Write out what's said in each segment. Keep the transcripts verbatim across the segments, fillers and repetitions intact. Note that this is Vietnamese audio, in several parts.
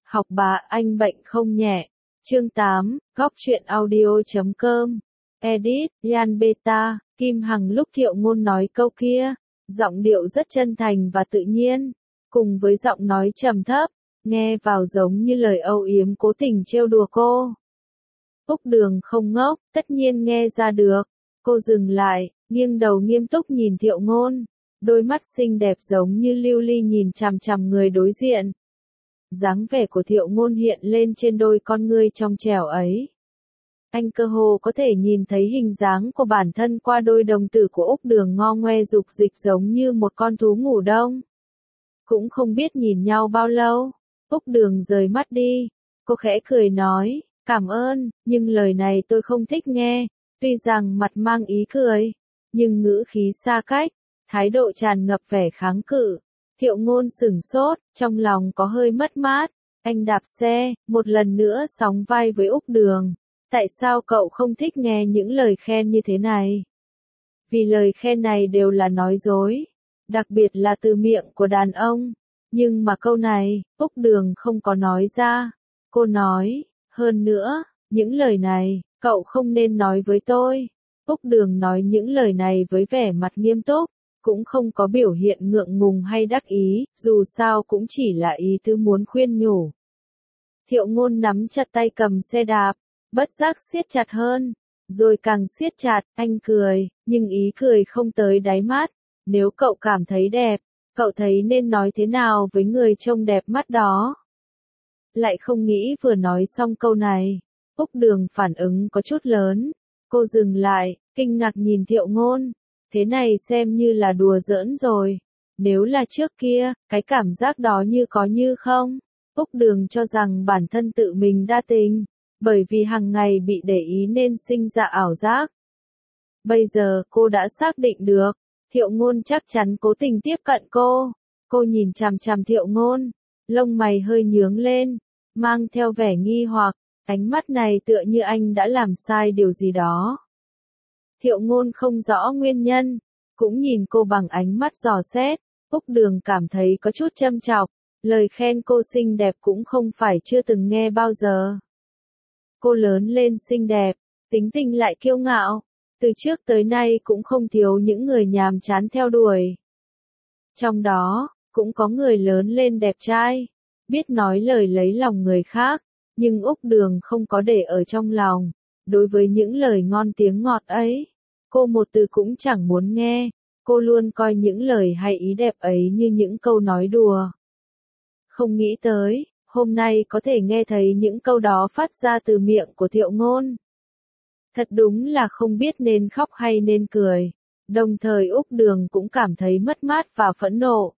Học bá anh bệnh không nhẹ. Chương tám, góc truyện audio chấm com. Edit, Yan Beta, Kim Hằng lúc Thiệu Ngôn nói câu kia, giọng điệu rất chân thành và tự nhiên, cùng với giọng nói trầm thấp, nghe vào giống như lời âu yếm cố tình trêu đùa cô. Úc Đường không ngốc, tất nhiên nghe ra được. Cô dừng lại, nghiêng đầu nghiêm túc nhìn Thiệu Ngôn, đôi mắt xinh đẹp giống như lưu ly nhìn chằm chằm người đối diện. Dáng vẻ của Thiệu Ngôn hiện lên trên đôi con ngươi trong trẻo ấy. Anh cơ hồ có thể nhìn thấy hình dáng của bản thân qua đôi đồng tử của Úc Đường ngo ngoe dục dịch giống như một con thú ngủ đông. Cũng không biết nhìn nhau bao lâu, Úc Đường rời mắt đi, cô khẽ cười nói, cảm ơn, nhưng lời này tôi không thích nghe, tuy rằng mặt mang ý cười, nhưng ngữ khí xa cách, thái độ tràn ngập vẻ kháng cự. Thiệu Ngôn sửng sốt, trong lòng có hơi mất mát, anh đạp xe, một lần nữa sóng vai với Úc Đường. Tại sao cậu không thích nghe những lời khen như thế này? Vì lời khen này đều là nói dối, đặc biệt là từ miệng của đàn ông. Nhưng mà câu này, Úc Đường không có nói ra. Cô nói, hơn nữa, những lời này, cậu không nên nói với tôi. Úc Đường nói những lời này với vẻ mặt nghiêm túc, cũng không có biểu hiện ngượng ngùng hay đắc ý, dù sao cũng chỉ là ý tứ muốn khuyên nhủ. Thiệu Ngôn nắm chặt tay cầm xe đạp, bất giác siết chặt hơn, rồi càng siết chặt, anh cười, nhưng ý cười không tới đáy mắt. Nếu cậu cảm thấy đẹp, cậu thấy nên nói thế nào với người trông đẹp mắt đó? Lại không nghĩ vừa nói xong câu này, Úc Đường phản ứng có chút lớn. Cô dừng lại, kinh ngạc nhìn Thiệu Ngôn. Thế này xem như là đùa giỡn rồi. Nếu là trước kia, cái cảm giác đó như có như không. Úc Đường cho rằng bản thân tự mình đa tình, bởi vì hàng ngày bị để ý nên sinh ra ảo giác. Bây giờ cô đã xác định được, Thiệu Ngôn chắc chắn cố tình tiếp cận cô. Cô nhìn chằm chằm Thiệu Ngôn, lông mày hơi nhướng lên, mang theo vẻ nghi hoặc, ánh mắt này tựa như anh đã làm sai điều gì đó. Thiệu Ngôn không rõ nguyên nhân, cũng nhìn cô bằng ánh mắt dò xét. Úc Đường cảm thấy có chút châm chọc, lời khen cô xinh đẹp cũng không phải chưa từng nghe bao giờ. Cô lớn lên xinh đẹp, tính tình lại kiêu ngạo, từ trước tới nay cũng không thiếu những người nhàm chán theo đuổi. Trong đó, cũng có người lớn lên đẹp trai, biết nói lời lấy lòng người khác, nhưng Úc Đường không có để ở trong lòng. Đối với những lời ngon tiếng ngọt ấy, cô một từ cũng chẳng muốn nghe, cô luôn coi những lời hay ý đẹp ấy như những câu nói đùa. Không nghĩ tới, hôm nay có thể nghe thấy những câu đó phát ra từ miệng của Thiệu Ngôn. Thật đúng là không biết nên khóc hay nên cười, đồng thời Úc Đường cũng cảm thấy mất mát và phẫn nộ.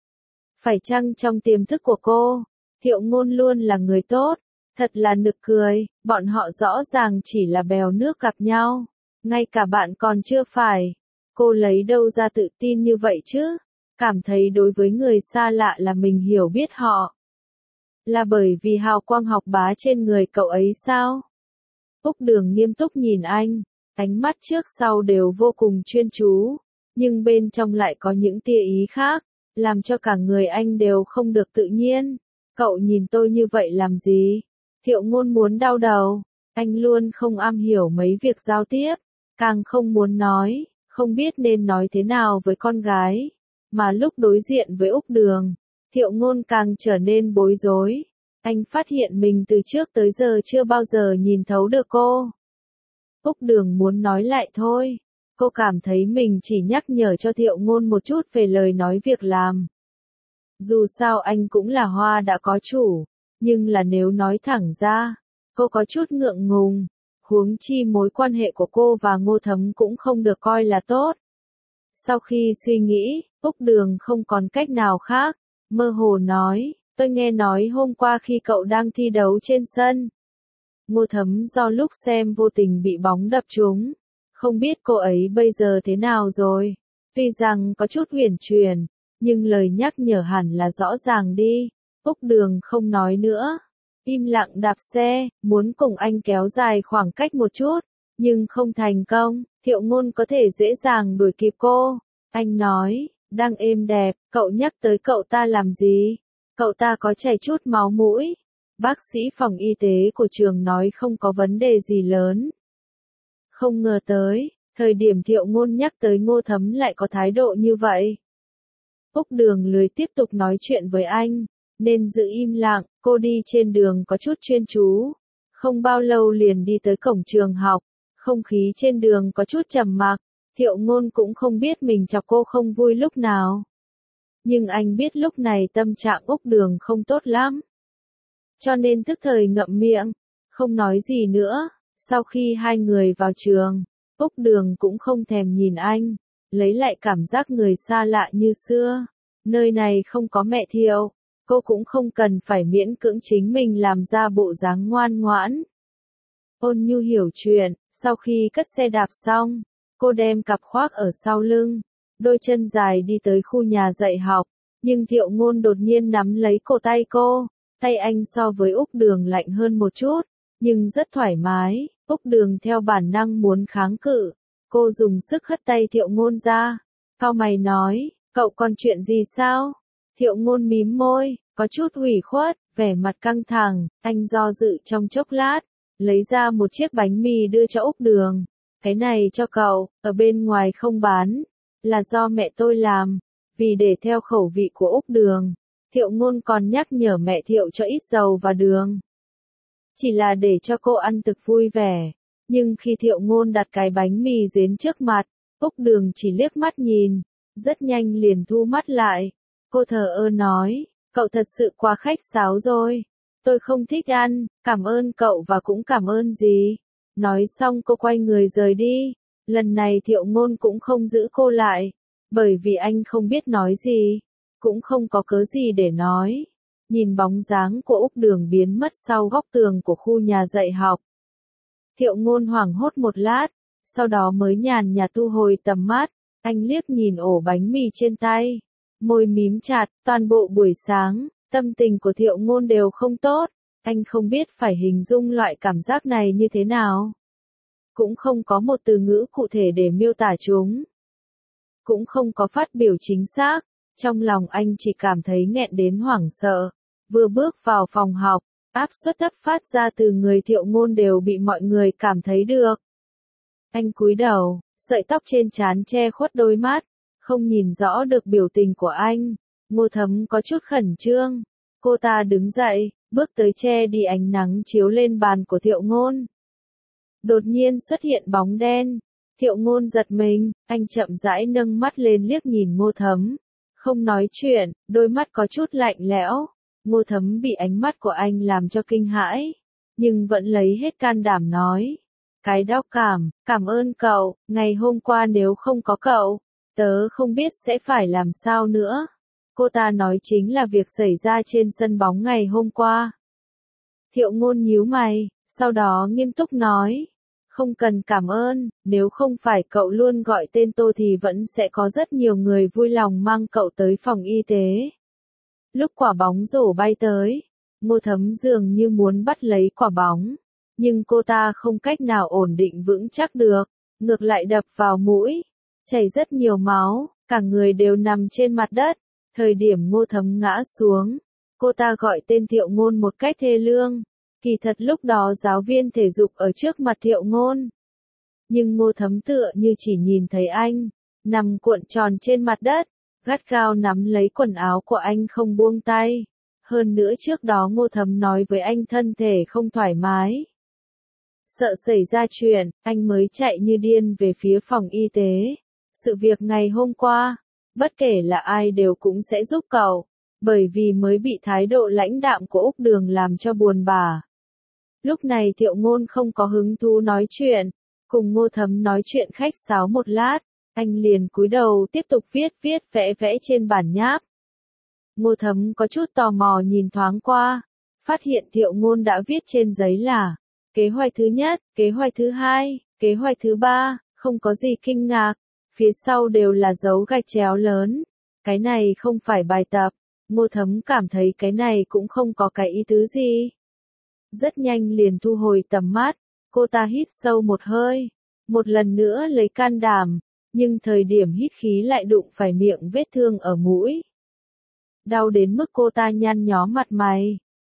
Phải chăng trong tiềm thức của cô, Thiệu Ngôn luôn là người tốt? Thật là nực cười, bọn họ rõ ràng chỉ là bèo nước gặp nhau, ngay cả bạn còn chưa phải. Cô lấy đâu ra tự tin như vậy chứ? Cảm thấy đối với người xa lạ là mình hiểu biết họ. Là bởi vì hào quang học bá trên người cậu ấy sao? Úc Đường nghiêm túc nhìn anh, ánh mắt trước sau đều vô cùng chuyên chú, nhưng bên trong lại có những tia ý khác, làm cho cả người anh đều không được tự nhiên. Cậu nhìn tôi như vậy làm gì? Thiệu Ngôn muốn đau đầu, anh luôn không am hiểu mấy việc giao tiếp, càng không muốn nói, không biết nên nói thế nào với con gái, mà lúc đối diện với Úc Đường, Thiệu Ngôn càng trở nên bối rối. Anh phát hiện mình từ trước tới giờ chưa bao giờ nhìn thấu được cô. Úc Đường muốn nói lại thôi, cô cảm thấy mình chỉ nhắc nhở cho Thiệu Ngôn một chút về lời nói việc làm. Dù sao anh cũng là hoa đã có chủ. Nhưng là nếu nói thẳng ra, cô có chút ngượng ngùng, huống chi mối quan hệ của cô và Ngô Thấm cũng không được coi là tốt. Sau khi suy nghĩ, Úc Đường không còn cách nào khác, mơ hồ nói, tôi nghe nói hôm qua khi cậu đang thi đấu trên sân, Ngô Thấm do lúc xem vô tình bị bóng đập trúng, không biết cô ấy bây giờ thế nào rồi. Tuy rằng có chút huyền truyền, nhưng lời nhắc nhở hẳn là rõ ràng đi. Úc Đường không nói nữa, im lặng đạp xe, muốn cùng anh kéo dài khoảng cách một chút, nhưng không thành công. Thiệu Ngôn có thể dễ dàng đuổi kịp cô. Anh nói, đang êm đẹp, cậu nhắc tới cậu ta làm gì? Cậu ta có chảy chút máu mũi. Bác sĩ phòng y tế của trường nói không có vấn đề gì lớn. Không ngờ tới, thời điểm Thiệu Ngôn nhắc tới Ngô Thấm lại có thái độ như vậy. Úc Đường lười tiếp tục nói chuyện với anh, nên giữ im lặng, cô đi trên đường có chút chuyên chú. Không bao lâu liền đi tới cổng trường học, không khí trên đường có chút trầm mặc, Thiệu Ngôn cũng không biết mình chọc cô không vui lúc nào. Nhưng anh biết lúc này tâm trạng Úc Đường không tốt lắm. Cho nên tức thời ngậm miệng, không nói gì nữa. Sau khi hai người vào trường, Úc Đường cũng không thèm nhìn anh, lấy lại cảm giác người xa lạ như xưa. Nơi này không có mẹ Thiệu, cô cũng không cần phải miễn cưỡng chính mình làm ra bộ dáng ngoan ngoãn. Ôn Nhu hiểu chuyện, sau khi cất xe đạp xong, cô đem cặp khoác ở sau lưng, đôi chân dài đi tới khu nhà dạy học, nhưng Thiệu Ngôn đột nhiên nắm lấy cổ tay cô, tay anh so với Úc Đường lạnh hơn một chút, nhưng rất thoải mái. Úc Đường theo bản năng muốn kháng cự, cô dùng sức hất tay Thiệu Ngôn ra, cau mày nói, cậu còn chuyện gì sao? Thiệu Ngôn mím môi, có chút ủy khuất, vẻ mặt căng thẳng, anh do dự trong chốc lát, lấy ra một chiếc bánh mì đưa cho Úc Đường, cái này cho cậu, ở bên ngoài không bán, là do mẹ tôi làm, vì để theo khẩu vị của Úc Đường, Thiệu Ngôn còn nhắc nhở mẹ Thiệu cho ít dầu và đường. Chỉ là để cho cô ăn thực vui vẻ, nhưng khi Thiệu Ngôn đặt cái bánh mì đến trước mặt, Úc Đường chỉ liếc mắt nhìn, rất nhanh liền thu mắt lại. Cô thờ ơ nói, cậu thật sự quá khách sáo rồi, tôi không thích ăn, cảm ơn cậu và cũng cảm ơn gì. Nói xong cô quay người rời đi, lần này Thiệu Ngôn cũng không giữ cô lại, bởi vì anh không biết nói gì, cũng không có cớ gì để nói. Nhìn bóng dáng của Úc Đường biến mất sau góc tường của khu nhà dạy học. Thiệu Ngôn hoảng hốt một lát, sau đó mới nhàn nhạt thu hồi tầm mắt, anh liếc nhìn ổ bánh mì trên tay, môi mím chặt, toàn bộ buổi sáng, tâm tình của Thiệu Ngôn đều không tốt, anh không biết phải hình dung loại cảm giác này như thế nào. Cũng không có một từ ngữ cụ thể để miêu tả chúng. Cũng không có phát biểu chính xác. Trong lòng anh chỉ cảm thấy nghẹn đến hoảng sợ. Vừa bước vào phòng học, áp suất thấp phát ra từ người Thiệu Ngôn đều bị mọi người cảm thấy được. Anh cúi đầu, sợi tóc trên trán che khuất đôi mắt, không nhìn rõ được biểu tình của anh. Ngô Thấm có chút khẩn trương. Cô ta đứng dậy, bước tới che đi ánh nắng chiếu lên bàn của Thiệu Ngôn. Đột nhiên xuất hiện bóng đen. Thiệu Ngôn giật mình, anh chậm rãi nâng mắt lên liếc nhìn Ngô Thấm. Không nói chuyện, đôi mắt có chút lạnh lẽo. Ngô Thấm bị ánh mắt của anh làm cho kinh hãi, nhưng vẫn lấy hết can đảm nói. Cái đau cảm, cảm ơn cậu, ngày hôm qua nếu không có cậu, tớ không biết sẽ phải làm sao nữa. Cô ta nói chính là việc xảy ra trên sân bóng ngày hôm qua. Thiệu Ngôn nhíu mày, sau đó nghiêm túc nói. Không cần cảm ơn, nếu không phải cậu luôn gọi tên tôi thì vẫn sẽ có rất nhiều người vui lòng mang cậu tới phòng y tế. Lúc quả bóng rổ bay tới, Ngô Thấm dường như muốn bắt lấy quả bóng, nhưng cô ta không cách nào ổn định vững chắc được, ngược lại đập vào mũi, chảy rất nhiều máu, cả người đều nằm trên mặt đất. Thời điểm Ngô Thấm ngã xuống, cô ta gọi tên Thiệu Ngôn một cách thê lương. Kỳ thật lúc đó giáo viên thể dục ở trước mặt Thiệu Ngôn. Nhưng Ngô Thấm tựa như chỉ nhìn thấy anh, nằm cuộn tròn trên mặt đất, gắt gao nắm lấy quần áo của anh không buông tay. Hơn nữa trước đó Ngô Thấm nói với anh thân thể không thoải mái. Sợ xảy ra chuyện, anh mới chạy như điên về phía phòng y tế. Sự việc ngày hôm qua, bất kể là ai đều cũng sẽ giúp cậu, bởi vì mới bị thái độ lãnh đạm của Úc Đường làm cho buồn bã. Lúc này Thiệu Ngôn không có hứng thú nói chuyện, cùng Ngô Thấm nói chuyện khách sáo một lát, anh liền cúi đầu tiếp tục viết viết vẽ vẽ trên bản nháp. Ngô Thấm có chút tò mò nhìn thoáng qua, phát hiện Thiệu Ngôn đã viết trên giấy là kế hoạch thứ nhất, kế hoạch thứ hai, kế hoạch thứ ba, không có gì kinh ngạc, phía sau đều là dấu gạch chéo lớn. Cái này không phải bài tập, Ngô Thấm cảm thấy cái này cũng không có cái ý tứ gì. Rất nhanh liền thu hồi tầm mắt, cô ta hít sâu một hơi, một lần nữa lấy can đảm, nhưng thời điểm hít khí lại đụng phải miệng vết thương ở mũi. Đau đến mức cô ta nhăn nhó mặt mày,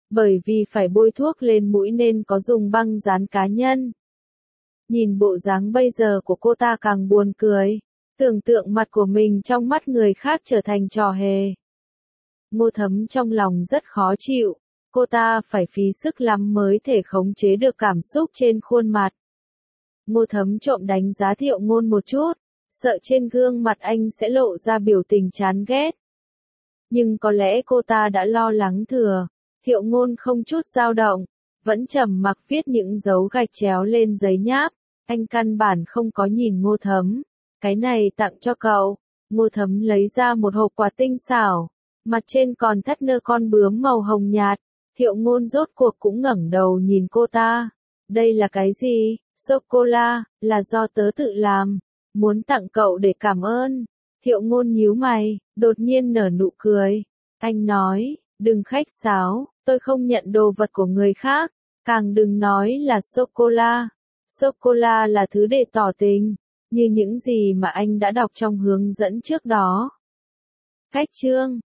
Bởi vì phải bôi thuốc lên mũi nên có dùng băng dán cá nhân. Nhìn bộ dáng bây giờ của cô ta càng buồn cười. Tưởng tượng mặt của mình trong mắt người khác trở thành trò hề. Ngô Thấm trong lòng rất khó chịu. Cô ta phải phí sức lắm mới thể khống chế được cảm xúc trên khuôn mặt. Ngô Thấm trộm đánh giá Thiệu Ngôn một chút, sợ trên gương mặt anh sẽ lộ ra biểu tình chán ghét. Nhưng có lẽ cô ta đã lo lắng thừa. Thiệu Ngôn không chút dao động, vẫn trầm mặc viết những dấu gạch chéo lên giấy nháp. Anh căn bản không có nhìn Ngô Thấm. Cái này tặng cho cậu. Ngô Thấm lấy ra một hộp quà tinh xảo. Mặt trên còn thắt nơ con bướm màu hồng nhạt. Thiệu Ngôn rốt cuộc cũng ngẩng đầu nhìn cô ta. Đây là cái gì? Sô-cô-la, là do tớ tự làm. Muốn tặng cậu để cảm ơn. Thiệu Ngôn nhíu mày, đột nhiên nở nụ cười. Anh nói, đừng khách sáo, tôi không nhận đồ vật của người khác. Càng đừng nói là sô-cô-la. Sô-cô-la là thứ để tỏ tình, như những gì mà anh đã đọc trong hướng dẫn trước đó. Khách chương